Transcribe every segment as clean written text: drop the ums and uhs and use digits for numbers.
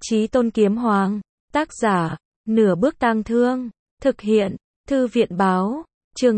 Chí Tôn Kiếm Hoàng, tác giả, Nửa Bước Tang Thương, thực hiện, Thư viện Báo, chương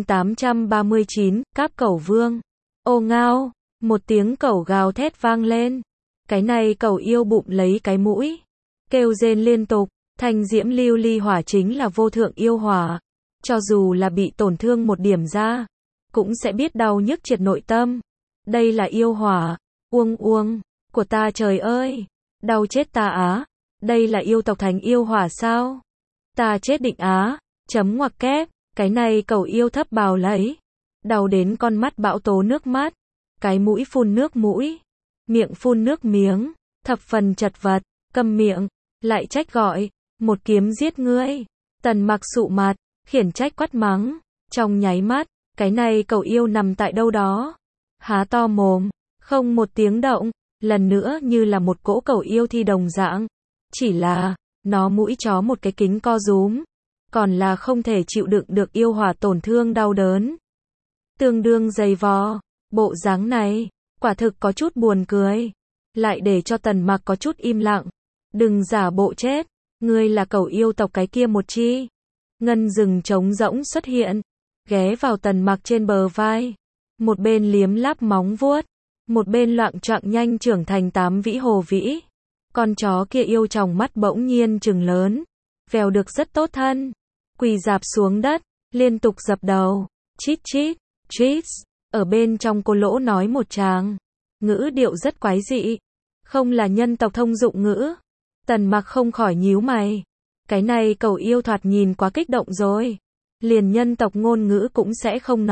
839, Cáp Cẩu Vương. Ô ngao, một tiếng cẩu gào thét vang lên. Cái này cẩu yêu bụng lấy cái mũi, kêu rên liên tục, thanh diễm lưu ly hỏa chính là vô thượng yêu hỏa. Cho dù là bị tổn thương một điểm ra, cũng sẽ biết đau nhức triệt nội tâm. Đây là yêu hỏa, uông uông, của ta trời ơi, đau chết ta á. Đây là yêu tộc thành yêu hỏa sao? Ta chết định á, chấm ngoặc kép, cái này cẩu yêu thấp bào lấy. Đau đến con mắt bão tố nước mắt, cái mũi phun nước mũi, miệng phun nước miếng, thập phần chật vật, câm miệng, lại trách gọi, một kiếm giết ngươi. Tần Mặc sụ mặt, khiển trách quát mắng, trong nháy mắt, cái này cẩu yêu nằm tại đâu đó, há to mồm, không một tiếng động, lần nữa như là một cỗ cẩu yêu thi đồng dạng. Chỉ là, nó mũi chó một cái kính co rúm, còn là không thể chịu đựng được yêu hỏa tổn thương đau đớn. Tương đương dày vò, bộ dáng này, quả thực có chút buồn cười, lại để cho Tần Mặc có chút im lặng. Đừng giả bộ chết, ngươi là cẩu yêu tộc cái kia một chi. Ngân rừng trống rỗng xuất hiện, ghé vào Tần Mặc trên bờ vai, một bên liếm láp móng vuốt, một bên loạng choạng nhanh trưởng thành 8 vĩ hồ vĩ. Con chó kia yêu tròng mắt bỗng nhiên trừng lớn, vèo được rất tốt thân, quỳ rạp xuống đất, liên tục dập đầu, chít chít, chít, ở bên trong cô lỗ nói một tràng, ngữ điệu rất quái dị, không là nhân tộc thông dụng ngữ. Tần Mặc không khỏi nhíu mày, cái này cẩu yêu thoạt nhìn quá kích động rồi, liền nhân tộc ngôn ngữ cũng sẽ không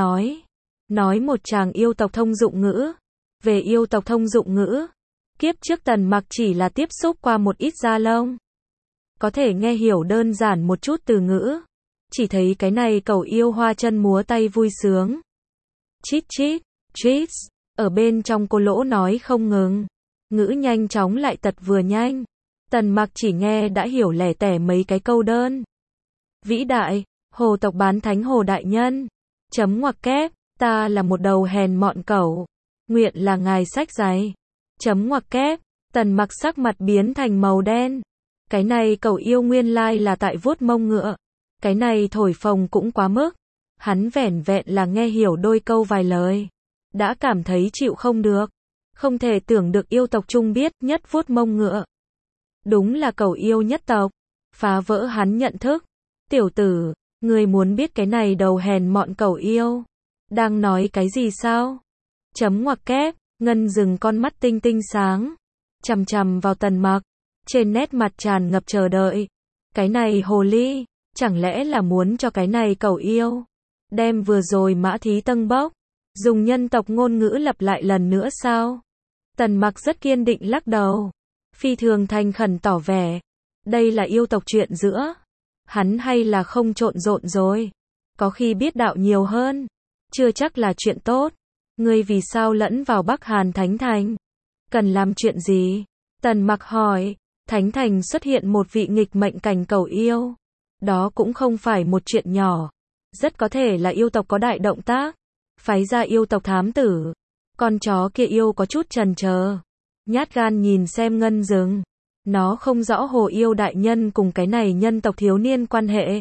nói một tràng yêu tộc thông dụng ngữ. Về yêu tộc thông dụng ngữ, kiếp trước Tần Mặc chỉ là tiếp xúc qua một ít da lông, có thể nghe hiểu đơn giản một chút từ ngữ, chỉ thấy cái này cẩu yêu hoa chân múa tay vui sướng, chít chít, chít, ở bên trong cô lỗ nói không ngừng, ngữ nhanh chóng lại tật vừa nhanh. Tần Mặc chỉ nghe đã hiểu lẻ tẻ mấy cái câu đơn. Vĩ đại, hồ tộc bán thánh hồ đại nhân, chấm ngoặc kép, ta là một đầu hèn mọn cẩu, nguyện là ngài sách giày, chấm ngoặc kép. Tần Mặc sắc mặt biến thành màu đen. Cái này cẩu yêu nguyên lai là tại vuốt mông ngựa, cái này thổi phồng cũng quá mức. Hắn vẻn vẹn là nghe hiểu đôi câu vài lời, đã cảm thấy chịu không được, không thể tưởng được yêu tộc chung biết nhất vuốt mông ngựa. Đúng là cẩu yêu nhất tộc, phá vỡ hắn nhận thức. Tiểu tử, ngươi muốn biết cái này đầu hèn mọn cẩu yêu đang nói cái gì sao? Chấm ngoặc kép, ngân rừng con mắt tinh tinh sáng, chằm chằm vào Tần Mặc, trên nét mặt tràn ngập chờ đợi. Cái này hồ ly, chẳng lẽ là muốn cho cái này cẩu yêu đem vừa rồi mã thí tâng bốc, dùng nhân tộc ngôn ngữ lặp lại lần nữa sao? Tần Mặc rất kiên định lắc đầu, phi thường thành khẩn tỏ vẻ, đây là yêu tộc chuyện giữa hắn hay là không trộn rộn rồi, có khi biết đạo nhiều hơn, chưa chắc là chuyện tốt. Ngươi vì sao lẫn vào Bắc Hàn Thánh Thành? Cần làm chuyện gì? Tần Mặc hỏi. Thánh Thành xuất hiện một vị nghịch mệnh cảnh cẩu yêu, đó cũng không phải một chuyện nhỏ, rất có thể là yêu tộc có đại động tác, phái ra yêu tộc thám tử. Con chó kia yêu có chút chần chờ, nhát gan nhìn xem ngân rừng, nó không rõ hồ yêu đại nhân cùng cái này nhân tộc thiếu niên quan hệ.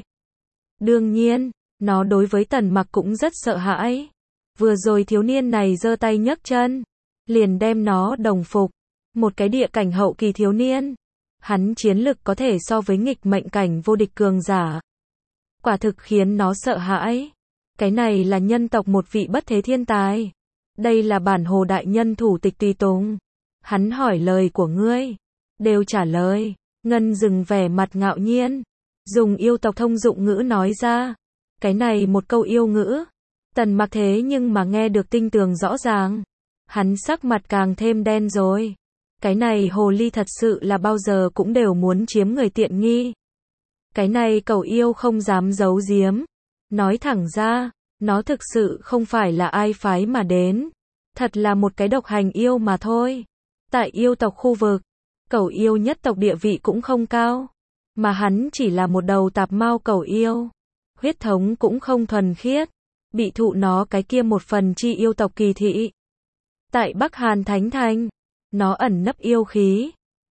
Đương nhiên, nó đối với Tần Mặc cũng rất sợ hãi. Vừa rồi thiếu niên này giơ tay nhấc chân, liền đem nó đồng phục, một cái địa cảnh hậu kỳ thiếu niên, hắn chiến lực có thể so với nghịch mệnh cảnh vô địch cường giả, quả thực khiến nó sợ hãi. Cái này là nhân tộc một vị bất thế thiên tài, đây là bản hồ đại nhân thủ tịch tùy tùng. Hắn hỏi lời của ngươi, đều trả lời. Ngân rừng vẻ mặt ngạo nhiên, dùng yêu tộc thông dụng ngữ nói ra, cái này một câu yêu ngữ. Tần Mặc thế nhưng mà nghe được tinh tường rõ ràng, hắn sắc mặt càng thêm đen rồi. Cái này hồ ly thật sự là bao giờ cũng đều muốn chiếm người tiện nghi. Cái này cẩu yêu không dám giấu giếm, nói thẳng ra, nó thực sự không phải là ai phái mà đến, thật là một cái độc hành yêu mà thôi. Tại yêu tộc khu vực, cẩu yêu nhất tộc địa vị cũng không cao, mà hắn chỉ là một đầu tạp mao cẩu yêu, huyết thống cũng không thuần khiết, bị thụ nó cái kia một phần chi yêu tộc kỳ thị. Tại Bắc Hàn Thánh Thành, nó ẩn nấp yêu khí,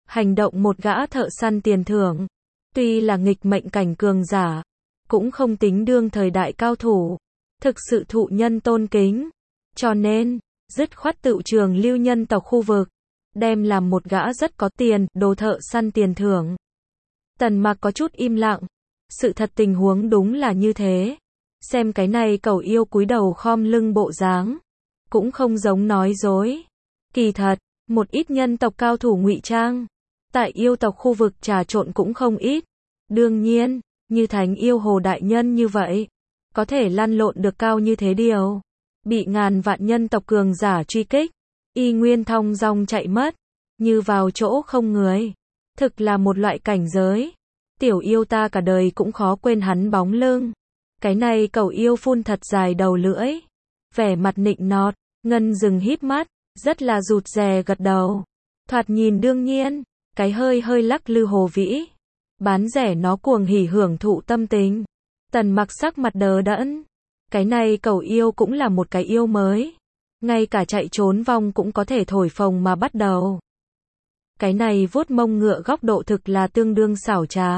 Hành động một gã thợ săn tiền thưởng. Tuy là nghịch mệnh cảnh cường giả, cũng không tính đương thời đại cao thủ. Thực sự thụ nhân tôn kính. Cho nên, dứt khoát tự trường lưu nhân tộc khu vực. Đem làm một gã rất có tiền, đồ thợ săn tiền thưởng. Tần Mặc có chút im lặng. Sự thật tình huống đúng là như thế. Xem cái này cẩu yêu cúi đầu khom lưng bộ dáng. Cũng không giống nói dối. Kỳ thật, một ít nhân tộc cao thủ ngụy trang. Tại yêu tộc khu vực trà trộn cũng không ít. Đương nhiên, như thánh yêu Hồ Đại Nhân như vậy. Có thể lăn lộn được cao như thế điều. Bị ngàn vạn nhân tộc cường giả truy kích. Y nguyên thong dong chạy mất. Như vào chỗ không người. Thực là một loại cảnh giới. Tiểu yêu ta cả đời cũng khó quên hắn bóng lưng. Cái này cẩu yêu phun thật dài đầu lưỡi. Vẻ mặt nịnh nọt, Ngân dừng híp mắt, rất là rụt rè gật đầu. Thoạt nhìn đương nhiên, cái hơi hơi lắc lư hồ vĩ. Bán rẻ nó cuồng hỉ hưởng thụ tâm tình. Tần Mặc sắc mặt đờ đẫn. Cái này cẩu yêu cũng là một cái yêu mới. Ngay cả chạy trốn vong cũng có thể thổi phồng mà bắt đầu. Cái này vuốt mông ngựa góc độ thực là tương đương xảo trá.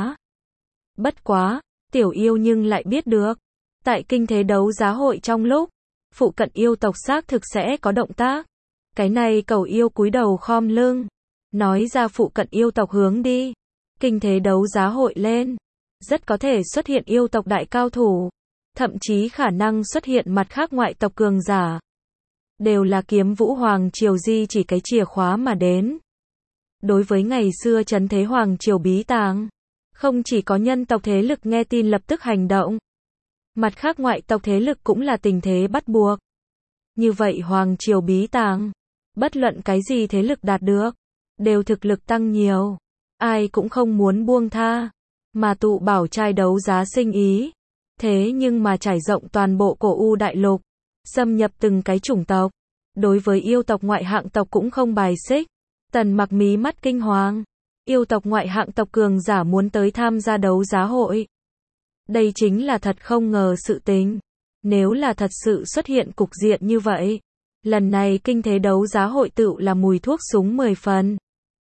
Bất quá, tiểu yêu nhưng lại biết được. Tại kinh thế đấu giá hội trong lúc, phụ cận yêu tộc xác thực sẽ có động tác. Cái này cẩu yêu cúi đầu khom lưng. Nói ra phụ cận yêu tộc hướng đi. Kinh thế đấu giá hội lên. Rất có thể xuất hiện yêu tộc đại cao thủ. Thậm chí khả năng xuất hiện mặt khác ngoại tộc cường giả. Đều là kiếm vũ hoàng triều di chỉ cái chìa khóa mà đến. Đối với ngày xưa trấn thế hoàng triều bí tàng, không chỉ có nhân tộc thế lực nghe tin lập tức hành động. Mặt khác ngoại tộc thế lực cũng là tình thế bắt buộc. Như vậy hoàng triều bí tàng, bất luận cái gì thế lực đạt được, đều thực lực tăng nhiều. Ai cũng không muốn buông tha, mà tụ bảo trai đấu giá sinh ý. Thế nhưng mà trải rộng toàn bộ cổ U đại lục, xâm nhập từng cái chủng tộc. Đối với yêu tộc ngoại hạng tộc cũng không bài xích. Tần Mặc mí mắt kinh hoàng. Yêu tộc ngoại hạng tộc cường giả muốn tới tham gia đấu giá hội. Đây chính là thật không ngờ sự tình. Nếu là thật sự xuất hiện cục diện như vậy, lần này kinh thế đấu giá hội tựu là mùi thuốc súng 10 phần.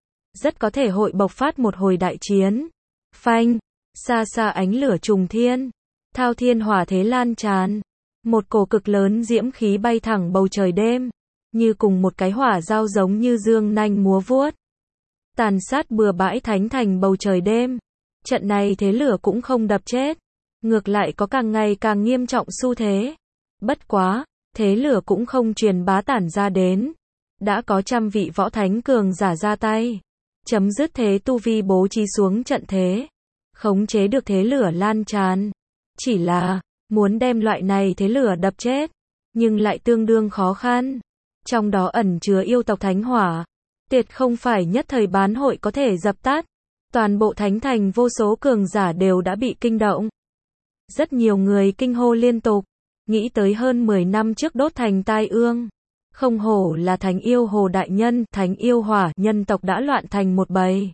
Rất có thể hội bộc phát một hồi đại chiến. Phanh, xa xa ánh lửa trùng thiên, thao thiên hỏa thế lan tràn. Một cổ cực lớn diễm khí bay thẳng bầu trời đêm, như cùng một cái hỏa dao giống như dương nanh múa vuốt. Tàn sát bừa bãi thánh thành bầu trời đêm. Trận này thế lửa cũng không đập chết. Ngược lại có càng ngày càng nghiêm trọng xu thế. Bất quá, thế lửa cũng không truyền bá tản ra đến. Đã có trăm vị võ thánh cường giả ra tay. Chấm dứt thế tu vi bố trí xuống trận thế. Khống chế được thế lửa lan tràn. Chỉ là, muốn đem loại này thế lửa đập chết. Nhưng lại tương đương khó khăn. Trong đó ẩn chứa yêu tộc thánh hỏa. Tuyệt không phải nhất thời bán hội có thể dập tắt. Toàn bộ thánh thành vô số cường giả đều đã bị kinh động. Rất nhiều người kinh hô liên tục. Nghĩ tới hơn 10 năm trước đốt thành tai ương. Không hổ là thánh yêu Hồ Đại Nhân, thánh yêu hỏa, nhân tộc đã loạn thành một bầy.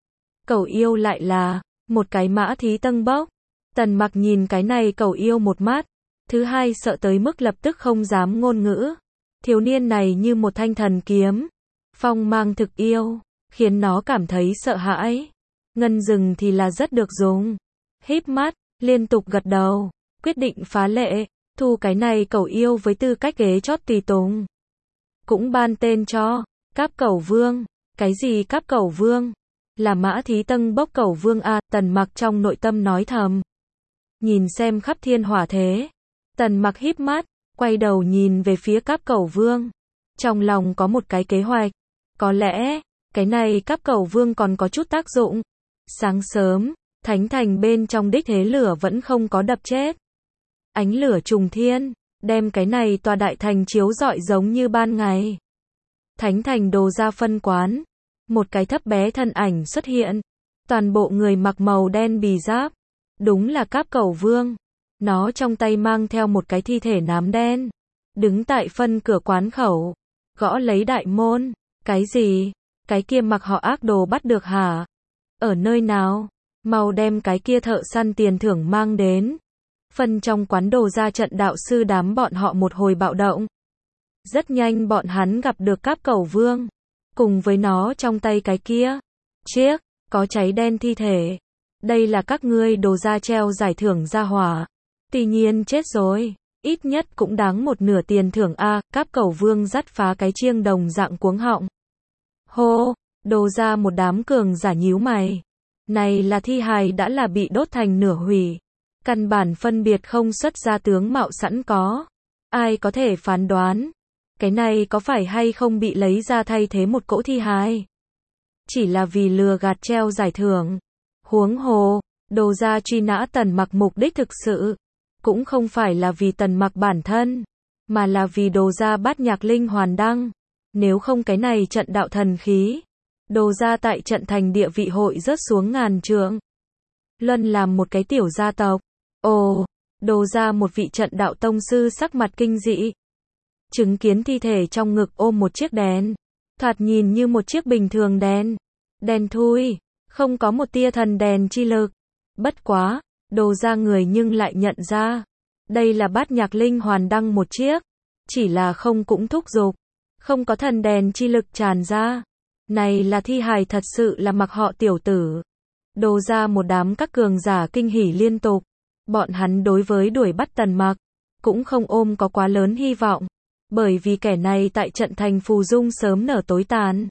Cẩu yêu lại là một cái mã thí tân bốc. Tần Mặc nhìn cái này cẩu yêu một mắt. Thứ hai sợ tới mức lập tức không dám ngôn ngữ. Thiếu niên này như một thanh thần kiếm. Phong mang thực yêu, khiến nó cảm thấy sợ hãi. Ngân dừng thì là rất được dùng. Híp mắt, liên tục gật đầu. Quyết định phá lệ, thu cái này cẩu yêu với tư cách ghế chót tùy tùng. Cũng ban tên cho Cáp Cẩu Vương. Cái gì Cáp Cẩu Vương? Là mã thí tân bốc cẩu vương a. Tần Mặc trong nội tâm nói thầm. Nhìn xem khắp thiên hỏa thế. Tần Mặc híp mắt, quay đầu nhìn về phía Cáp Cẩu Vương. Trong lòng có một cái kế hoạch. Có lẽ, cái này Cáp Cẩu Vương còn có chút tác dụng. Sáng sớm, thánh thành bên trong đích thế lửa vẫn không có đập chết. Ánh lửa trùng thiên, đem cái này tòa đại thành chiếu rọi giống như ban ngày. Thánh thành đồ ra phân quán. Một cái thấp bé thân ảnh xuất hiện. Toàn bộ người mặc màu đen bì giáp. Đúng là Cáp Cẩu Vương. Nó trong tay mang theo một cái thi thể nám đen. Đứng tại phân cửa quán khẩu. Gõ lấy đại môn. Cái gì? Cái kia mặc họ ác đồ bắt được hả? Ở nơi nào? Mau đem cái kia thợ săn tiền thưởng mang đến. Phân trong quán đồ ra trận đạo sư đám bọn họ một hồi bạo động. Rất nhanh bọn hắn gặp được Cáp Cẩu Vương. Cùng với nó trong tay cái kia. Chiếc, có cháy đen thi thể. Đây là các ngươi đồ ra treo giải thưởng ra hỏa. Tuy nhiên chết rồi. Ít nhất cũng đáng một nửa tiền thưởng a. Cáp Cẩu Vương dắt phá cái chiêng đồng dạng cuống họng. Hô, đồ ra một đám cường giả nhíu mày. Này là thi hài đã là bị đốt thành nửa hủy. Căn bản phân biệt không xuất ra tướng mạo sẵn có. Ai có thể phán đoán? Cái này có phải hay không bị lấy ra thay thế một cỗ thi hài? Chỉ là vì lừa gạt treo giải thưởng. Huống hồ, đồ ra truy nã Tần Mặc mục đích thực sự. Cũng không phải là vì Tần Mặc bản thân. Mà là vì đồ ra Bát Nhạc Linh Hoàn Đăng. Nếu không cái này trận đạo thần khí. Đồ ra tại trận thành địa vị hội rớt xuống ngàn trượng. Luân làm một cái tiểu gia tộc. Ồ, đồ ra một vị trận đạo tông sư sắc mặt kinh dị. Chứng kiến thi thể trong ngực ôm một chiếc đèn. Thoạt nhìn như một chiếc bình thường đèn. Đèn thui, không có một tia thần đèn chi lực. Bất quá, đồ ra người nhưng lại nhận ra. Đây là Bát Nhạc Linh Hoàn Đăng một chiếc. Chỉ là không cũng thúc giục. Không có thần đèn chi lực tràn ra. Này là thi hài thật sự là Mặc họ tiểu tử. Đồ ra một đám các cường giả kinh hỉ liên tục. Bọn hắn đối với đuổi bắt Tần Mặc cũng không ôm có quá lớn hy vọng. Bởi vì kẻ này tại trận thành phù dung sớm nở tối tàn.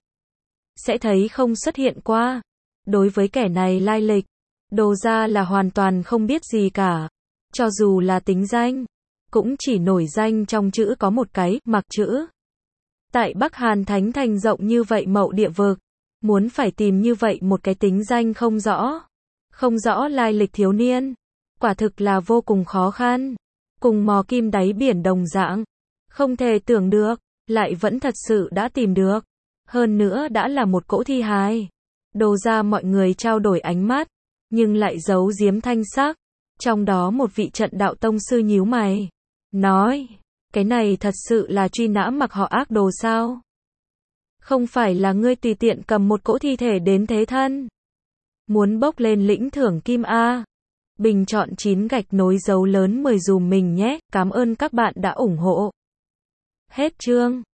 Sẽ thấy không xuất hiện qua. Đối với kẻ này lai lịch, đồ ra là hoàn toàn không biết gì cả. Cho dù là tính danh, cũng chỉ nổi danh trong chữ có một cái, Mặc chữ. Tại Bắc Hàn Thánh Thành rộng như vậy mậu địa vực, muốn phải tìm như vậy một cái tính danh không rõ lai lịch thiếu niên, quả thực là vô cùng khó khăn. Cùng mò kim đáy biển đồng dạng, không thể tưởng được, lại vẫn thật sự đã tìm được. Hơn nữa đã là một cỗ thi hài. Đồ ra mọi người trao đổi ánh mắt, nhưng lại giấu giếm thanh sắc. Trong đó một vị trận đạo tông sư nhíu mày, nói, cái này thật sự là truy nã Mặc họ ác đồ sao? Không phải là ngươi tùy tiện cầm một cỗ thi thể đến thế thân. Muốn bốc lên lĩnh thưởng kim A. Bình chọn 9 gạch nối dấu lớn 10 dùm mình nhé, cảm ơn các bạn đã ủng hộ. Hết chương.